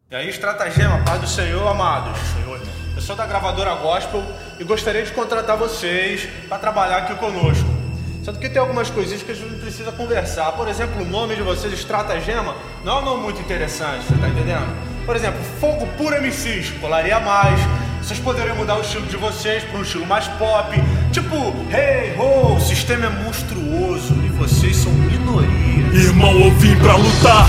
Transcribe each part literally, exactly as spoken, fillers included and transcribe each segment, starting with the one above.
E aí, estratagema, paz do Senhor, amados. Senhor, irmão. Eu sou da gravadora Gospel e gostaria de contratar vocês para trabalhar aqui conosco. Sendo que tem algumas coisinhas que a gente precisa conversar. Por exemplo, o nome de vocês, estratagema, não é um nome muito interessante, você tá entendendo? Por exemplo, Fogo Puro M Cs, colaria mais. Vocês poderiam mudar o estilo de vocês para um estilo mais pop. Tipo, hey, ho, o sistema é monstruoso e vocês são minoria. Irmão, eu vim pra lutar,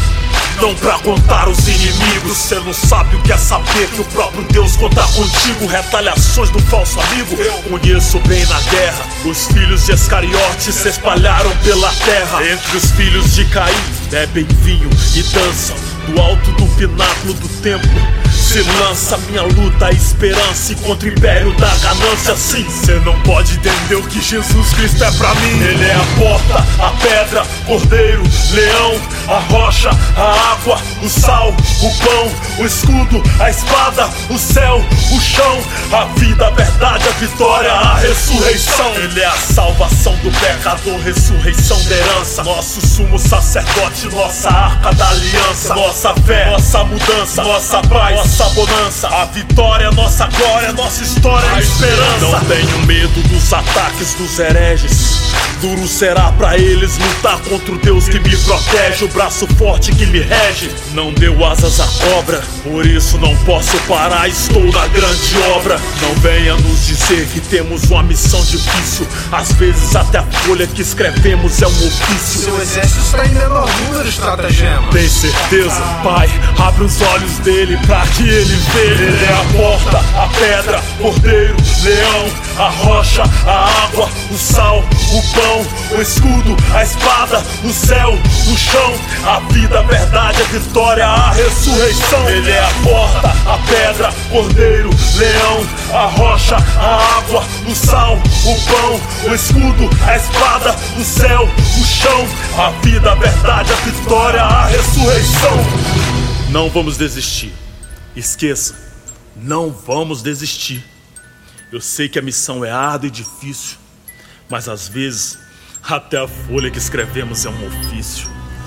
não pra contar os inimigos. Cê não sabe o que é saber que o próprio Deus conta contigo. Retaliações do falso amigo eu conheço bem na guerra. Os filhos de Iscariote se espalharam pela terra. Entre os filhos de Caim bebem vinho e dançam. Do alto do pináculo do templo se lança minha luta, a esperança e contra o império da ganância. Sim, cê não pode entender o que Jesus Cristo é pra mim. Ele é a porta, a pedra, cordeiro, leão, a rocha, a água, o sal, o pão, o escudo, a espada, o céu, o chão, a vida, a verdade, a vitória, a ressurreição. Ele é a salvação do pecador, ressurreição da herança. Nosso sumo sacerdote, nossa arca da aliança. Nossa fé, nossa mudança, nossa paz, nossa bonança. A vitória, nossa glória, nossa história, a esperança. Não tenho medo dos ataques dos hereges. Duro será pra eles lutar contra o Deus que me protege, o braço forte que me rege. Não deu asas à cobra, por isso não posso parar, estou na grande obra. Não venha nos dizer que temos uma missão difícil. Às vezes até a folha que escrevemos é um ofício. Seu exército está em menor número, estratagema. Tem certeza? Pai, abre os olhos dele pra que ele veja. Ele é a porta, a pedra, cordeiro, leão, a rocha, a água, o sal, o pão, o escudo, a espada, o céu, o chão, a vida, a verdade, a vitória, a ressurreição. Ele é a porta, a pedra, cordeiro, leão, a rocha, a água, o sal, o pão, o escudo, a espada, o céu, o chão, a vida, a verdade, a vitória, a ressurreição. Não vamos desistir. Esqueça, não vamos desistir. Eu sei que a missão é árdua e difícil, mas às vezes até a folha que escrevemos é um ofício.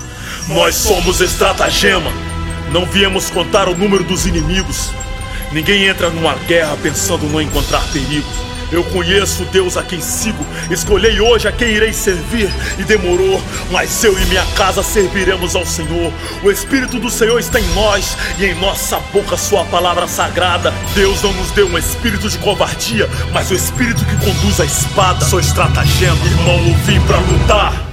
Nós somos estratagema, não viemos contar o número dos inimigos. Ninguém entra numa guerra pensando não encontrar perigos. Eu conheço o Deus a quem sigo, escolhi hoje a quem irei servir. E demorou, mas eu e minha casa serviremos ao Senhor. O Espírito do Senhor está em nós e em nossa boca sua palavra sagrada. Deus não nos deu um espírito de covardia, mas o espírito que conduz a espada. Sou estratagema, irmão, eu vim pra lutar,